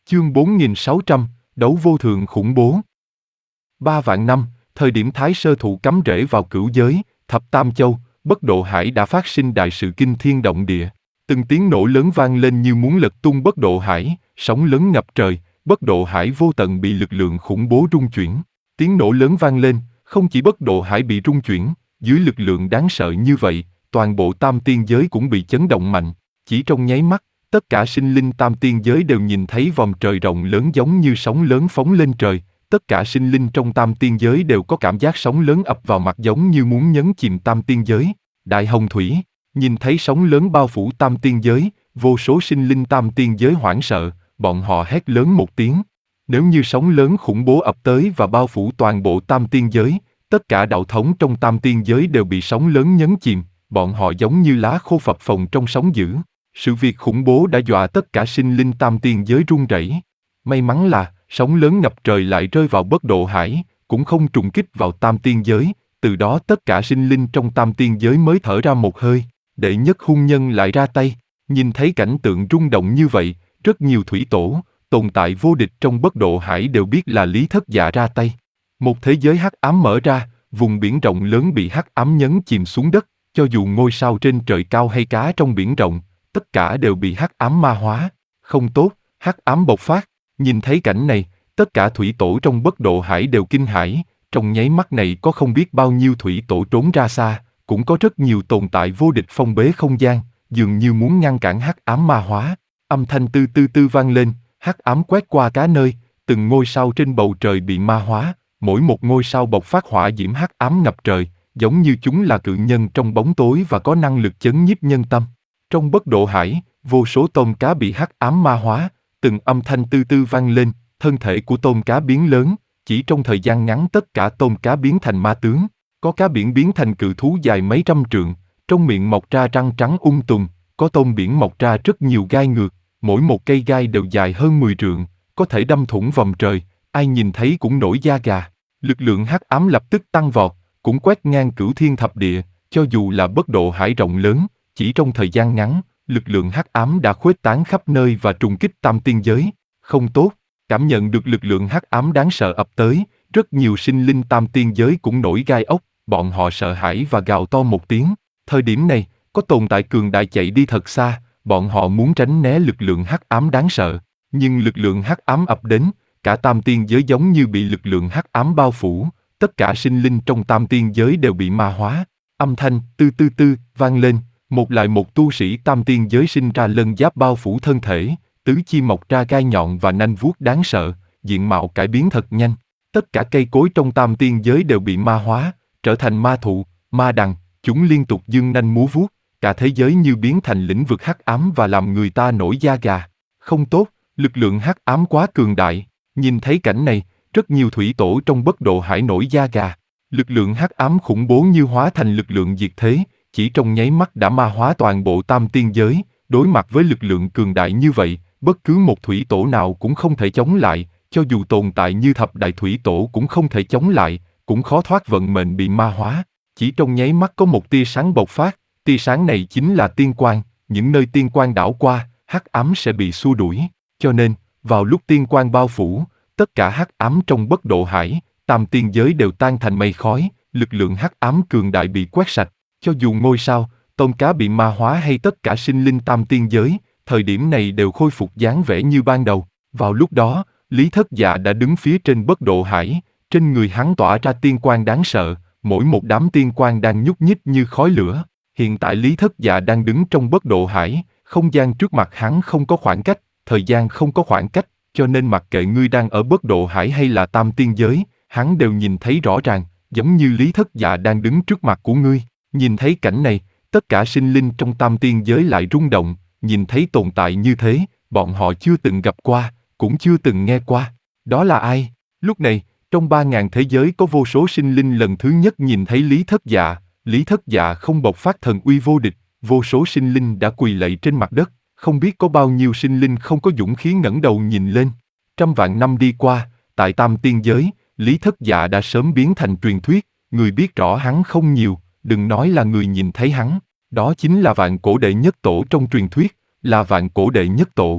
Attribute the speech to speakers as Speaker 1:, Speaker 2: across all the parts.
Speaker 1: Chương 4600, đấu vô thượng khủng bố. 3 vạn năm, thời điểm Thái Sơ Thụ cắm rễ vào cửu giới, thập tam châu, Bất Độ Hải đã phát sinh đại sự kinh thiên động địa. Từng tiếng nổ lớn vang lên như muốn lật tung Bất Độ Hải, sóng lớn ngập trời, Bất Độ Hải vô tận bị lực lượng khủng bố rung chuyển. Tiếng nổ lớn vang lên, không chỉ Bất Độ Hải bị rung chuyển, dưới lực lượng đáng sợ như vậy, toàn bộ tam tiên giới cũng bị chấn động mạnh. Chỉ trong nháy mắt, tất cả sinh linh tam tiên giới đều nhìn thấy vòng trời rộng lớn giống như sóng lớn phóng lên trời. Tất cả sinh linh trong tam tiên giới đều có cảm giác sóng lớn ập vào mặt giống như muốn nhấn chìm tam tiên giới. Đại hồng thủy, nhìn thấy sóng lớn bao phủ tam tiên giới, vô số sinh linh tam tiên giới hoảng sợ, bọn họ hét lớn một tiếng. Nếu như sóng lớn khủng bố ập tới và bao phủ toàn bộ tam tiên giới, tất cả đạo thống trong tam tiên giới đều bị sóng lớn nhấn chìm, bọn họ giống như lá khô phập phồng trong sóng dữ. Sự việc khủng bố đã dọa tất cả sinh linh tam tiên giới run rẩy. May mắn là, sóng lớn ngập trời lại rơi vào Bất Độ Hải, cũng không trùng kích vào tam tiên giới, từ đó tất cả sinh linh trong tam tiên giới mới thở ra một hơi. Đệ nhất hung nhân lại ra tay, nhìn thấy cảnh tượng rung động như vậy, rất nhiều thủy tổ, tồn tại vô địch trong Bất Độ Hải đều biết là Lý Thất Dạ ra tay. Một thế giới hắc ám mở ra, vùng biển rộng lớn bị hắc ám nhấn chìm xuống đất, cho dù ngôi sao trên trời cao hay cá trong biển rộng, tất cả đều bị hắc ám ma hóa. Không tốt, hắc ám bộc phát. Nhìn thấy cảnh này, tất cả thủy tổ trong Bất Độ Hải đều kinh hãi, trong nháy mắt này có không biết bao nhiêu thủy tổ trốn ra xa, cũng có rất nhiều tồn tại vô địch phong bế không gian, dường như muốn ngăn cản hắc ám ma hóa. Âm thanh tư tư tư vang lên, hắc ám quét qua cá nơi, từng ngôi sao trên bầu trời bị ma hóa, mỗi một ngôi sao bộc phát hỏa diễm hắc ám ngập trời, giống như chúng là cự nhân trong bóng tối và có năng lực chấn nhiếp nhân tâm. Trong Bất Độ Hải, vô số tôm cá bị hắc ám ma hóa, từng âm thanh tư tư vang lên, thân thể của tôm cá biến lớn, chỉ trong thời gian ngắn tất cả tôm cá biến thành ma tướng. Có cá biển biến thành cự thú dài mấy trăm trượng, trong miệng mọc ra răng trắng tùm, có tôm biển mọc ra rất nhiều gai ngược, mỗi một cây gai đều dài hơn 10 trượng, có thể đâm thủng vòng trời, ai nhìn thấy cũng nổi da gà. Lực lượng hắc ám lập tức tăng vọt, cũng quét ngang cửu thiên thập địa, cho dù là Bất Độ Hải rộng lớn, chỉ trong thời gian ngắn, lực lượng hắc ám đã khuếch tán khắp nơi và trùng kích tam tiên giới. Không tốt, cảm nhận được lực lượng hắc ám đáng sợ ập tới, rất nhiều sinh linh tam tiên giới cũng nổi gai ốc, bọn họ sợ hãi và gào to một tiếng. Thời điểm này, có tồn tại cường đại chạy đi thật xa, bọn họ muốn tránh né lực lượng hắc ám đáng sợ, nhưng lực lượng hắc ám ập đến, cả tam tiên giới giống như bị lực lượng hắc ám bao phủ, tất cả sinh linh trong tam tiên giới đều bị ma hóa. Âm thanh tư tư tư vang lên, một lại một tu sĩ tam tiên giới sinh ra lân giáp bao phủ thân thể, tứ chi mọc ra gai nhọn và nanh vuốt đáng sợ, diện mạo cải biến thật nhanh. Tất cả cây cối trong tam tiên giới đều bị ma hóa, trở thành ma thụ, ma đằng, chúng liên tục giương nanh múa vuốt, cả thế giới như biến thành lĩnh vực hắc ám và làm người ta nổi da gà. Không tốt, lực lượng hắc ám quá cường đại. Nhìn thấy cảnh này, rất nhiều thủy tổ trong Bất Độ Hải nổi da gà. Lực lượng hắc ám khủng bố như hóa thành lực lượng diệt thế, chỉ trong nháy mắt đã ma hóa toàn bộ tam tiên giới. Đối mặt với lực lượng cường đại như vậy, bất cứ một thủy tổ nào cũng không thể chống lại, cho dù tồn tại như thập đại thủy tổ cũng không thể chống lại, cũng khó thoát vận mệnh bị ma hóa. Chỉ trong nháy mắt có một tia sáng bộc phát, tia sáng này chính là tiên quang, những nơi tiên quang đảo qua, hắc ám sẽ bị xua đuổi. Cho nên, vào lúc tiên quang bao phủ, tất cả hắc ám trong Bất Độ Hải, tam tiên giới đều tan thành mây khói, lực lượng hắc ám cường đại bị quét sạch, cho dù ngôi sao, tôm cá bị ma hóa hay tất cả sinh linh tam tiên giới, thời điểm này đều khôi phục dáng vẻ như ban đầu. Vào lúc đó, Lý Thất Dạ đã đứng phía trên Bất Độ Hải, trên người hắn tỏa ra tiên quang đáng sợ, mỗi một đám tiên quang đang nhúc nhích như khói lửa. Hiện tại Lý Thất Dạ đang đứng trong Bất Độ Hải, không gian trước mặt hắn không có khoảng cách, thời gian không có khoảng cách, cho nên mặc kệ ngươi đang ở Bất Độ Hải hay là tam tiên giới, hắn đều nhìn thấy rõ ràng, giống như Lý Thất Dạ đang đứng trước mặt của ngươi. Nhìn thấy cảnh này, tất cả sinh linh trong tam tiên giới lại rung động, nhìn thấy tồn tại như thế, bọn họ chưa từng gặp qua, cũng chưa từng nghe qua. Đó là ai? Lúc này, trong 3.000 thế giới có vô số sinh linh lần thứ nhất nhìn thấy Lý Thất Dạ. Lý Thất Dạ không bộc phát thần uy vô địch, vô số sinh linh đã quỳ lạy trên mặt đất, không biết có bao nhiêu sinh linh không có dũng khí ngẩng đầu nhìn lên. Trăm vạn năm đi qua, tại tam tiên giới, Lý Thất Dạ đã sớm biến thành truyền thuyết, người biết rõ hắn không nhiều, đừng nói là người nhìn thấy hắn. Đó chính là vạn cổ đệ nhất tổ trong truyền thuyết, là vạn cổ đệ nhất tổ.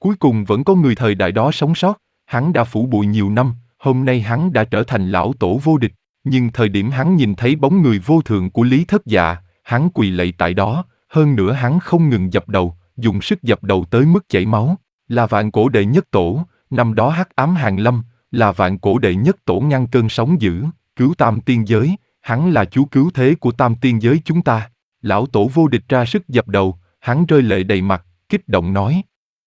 Speaker 1: Cuối cùng vẫn có người thời đại đó sống sót, hắn đã phủ bụi nhiều năm, hôm nay hắn đã trở thành lão tổ vô địch, nhưng thời điểm hắn nhìn thấy bóng người vô thượng của Lý Thất Dạ, hắn quỳ lạy tại đó, hơn nữa hắn không ngừng dập đầu, dùng sức dập đầu tới mức chảy máu, là vạn cổ đệ nhất tổ, năm đó hắc ám hàng lâm, là vạn cổ đệ nhất tổ ngăn cơn sóng dữ, cứu tam tiên giới, hắn là chú cứu thế của tam tiên giới chúng ta. Lão tổ vô địch ra sức dập đầu, hắn rơi lệ đầy mặt, kích động nói.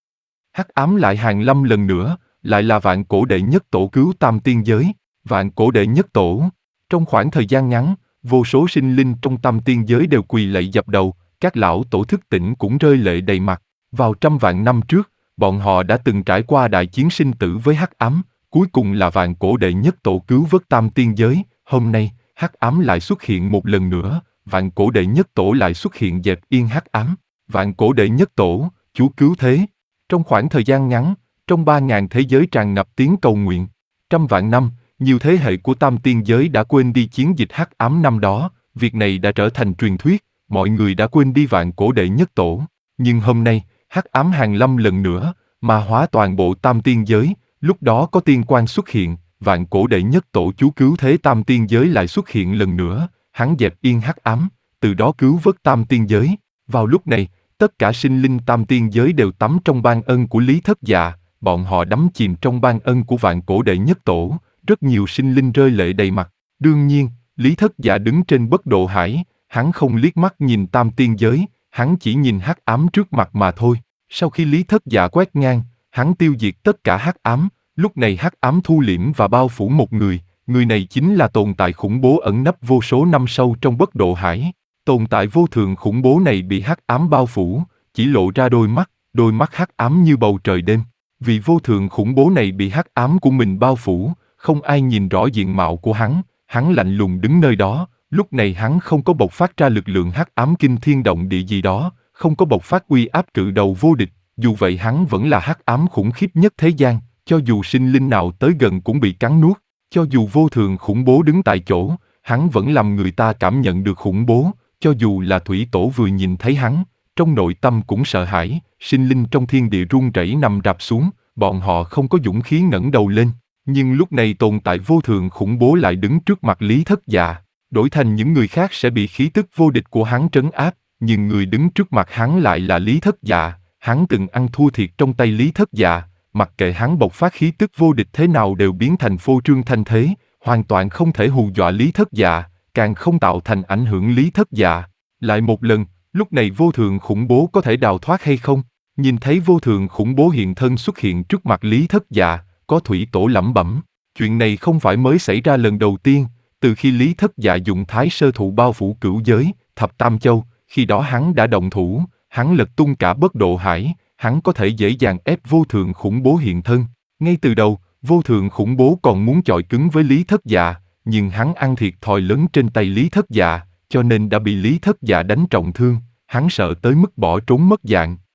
Speaker 1: Hắc ám lại hàng lâm lần nữa, lại là vạn cổ đệ nhất tổ cứu tam tiên giới, vạn cổ đệ nhất tổ. Trong khoảng thời gian ngắn, vô số sinh linh trong tam tiên giới đều quỳ lạy dập đầu, các lão tổ thức tỉnh cũng rơi lệ đầy mặt. Vào trăm vạn năm trước, bọn họ đã từng trải qua đại chiến sinh tử với hắc ám, cuối cùng là vạn cổ đệ nhất tổ cứu vớt tam tiên giới, hôm nay, hắc ám lại xuất hiện một lần nữa, vạn cổ đệ nhất tổ lại xuất hiện dẹp yên hắc ám, vạn cổ đệ nhất tổ, chú cứu thế. Trong khoảng thời gian ngắn, trong 3.000 thế giới tràn ngập tiếng cầu nguyện, trăm vạn năm, nhiều thế hệ của tam tiên giới đã quên đi chiến dịch hắc ám năm đó, việc này đã trở thành truyền thuyết, mọi người đã quên đi vạn cổ đệ nhất tổ, nhưng hôm nay, hắc ám hàng lâm lần nữa, ma hóa toàn bộ tam tiên giới, lúc đó có tiên quang xuất hiện, vạn cổ đệ nhất tổ chú cứu thế tam tiên giới lại xuất hiện lần nữa, hắn dẹp yên hắc ám, từ đó cứu vớt tam tiên giới. Vào lúc này, tất cả sinh linh tam tiên giới đều tắm trong ban ân của Lý Thất Dạ, bọn họ đắm chìm trong ban ân của vạn cổ đệ nhất tổ, rất nhiều sinh linh rơi lệ đầy mặt. Đương nhiên, Lý Thất Dạ đứng trên bất độ hải, hắn không liếc mắt nhìn tam tiên giới, hắn chỉ nhìn hắc ám trước mặt mà thôi. Sau khi Lý Thất Dạ quét ngang, hắn tiêu diệt tất cả hắc ám, lúc này hắc ám thu liễm và bao phủ một người này chính là tồn tại khủng bố ẩn nấp vô số năm sâu trong bất độ hải. Tồn tại vô thường khủng bố này bị hắc ám bao phủ, chỉ lộ ra đôi mắt hắc ám như bầu trời đêm. Vì vô thường khủng bố này bị hắc ám của mình bao phủ, không ai nhìn rõ diện mạo của hắn lạnh lùng đứng nơi đó, lúc này hắn không có bộc phát ra lực lượng hắc ám kinh thiên động địa gì đó, không có bộc phát uy áp cự đầu vô địch, dù vậy hắn vẫn là hắc ám khủng khiếp nhất thế gian, cho dù sinh linh nào tới gần cũng bị cắn nuốt, cho dù vô thường khủng bố đứng tại chỗ, hắn vẫn làm người ta cảm nhận được khủng bố, cho dù là thủy tổ vừa nhìn thấy hắn, trong nội tâm cũng sợ hãi, sinh linh trong thiên địa run rẩy nằm rạp xuống, bọn họ không có dũng khí ngẩng đầu lên, nhưng lúc này tồn tại vô thường khủng bố lại đứng trước mặt Lý Thất Dạ, đổi thành những người khác sẽ bị khí tức vô địch của hắn trấn áp, nhưng người đứng trước mặt hắn lại là Lý Thất Dạ, hắn từng ăn thua thiệt trong tay Lý Thất Dạ, mặc kệ hắn bộc phát khí tức vô địch thế nào đều biến thành phô trương thanh thế, hoàn toàn không thể hù dọa Lý Thất Dạ, càng không tạo thành ảnh hưởng Lý Thất Dạ. Lại một lần, lúc này vô thường khủng bố có thể đào thoát hay không? Nhìn thấy vô thường khủng bố hiện thân xuất hiện trước mặt Lý Thất Dạ, có thủy tổ lẩm bẩm, chuyện này không phải mới xảy ra lần đầu tiên, từ khi Lý Thất Dạ dùng thái sơ thụ bao phủ cửu giới, thập tam châu, khi đó hắn đã động thủ, hắn lật tung cả bất độ hải, hắn có thể dễ dàng ép vô thường khủng bố hiện thân. Ngay từ đầu, vô thường khủng bố còn muốn chọi cứng với Lý Thất Dạ, nhưng hắn ăn thiệt thòi lớn trên tay Lý Thất Dạ, cho nên đã bị Lý Thất Dạ đánh trọng thương, hắn sợ tới mức bỏ trốn mất dạng,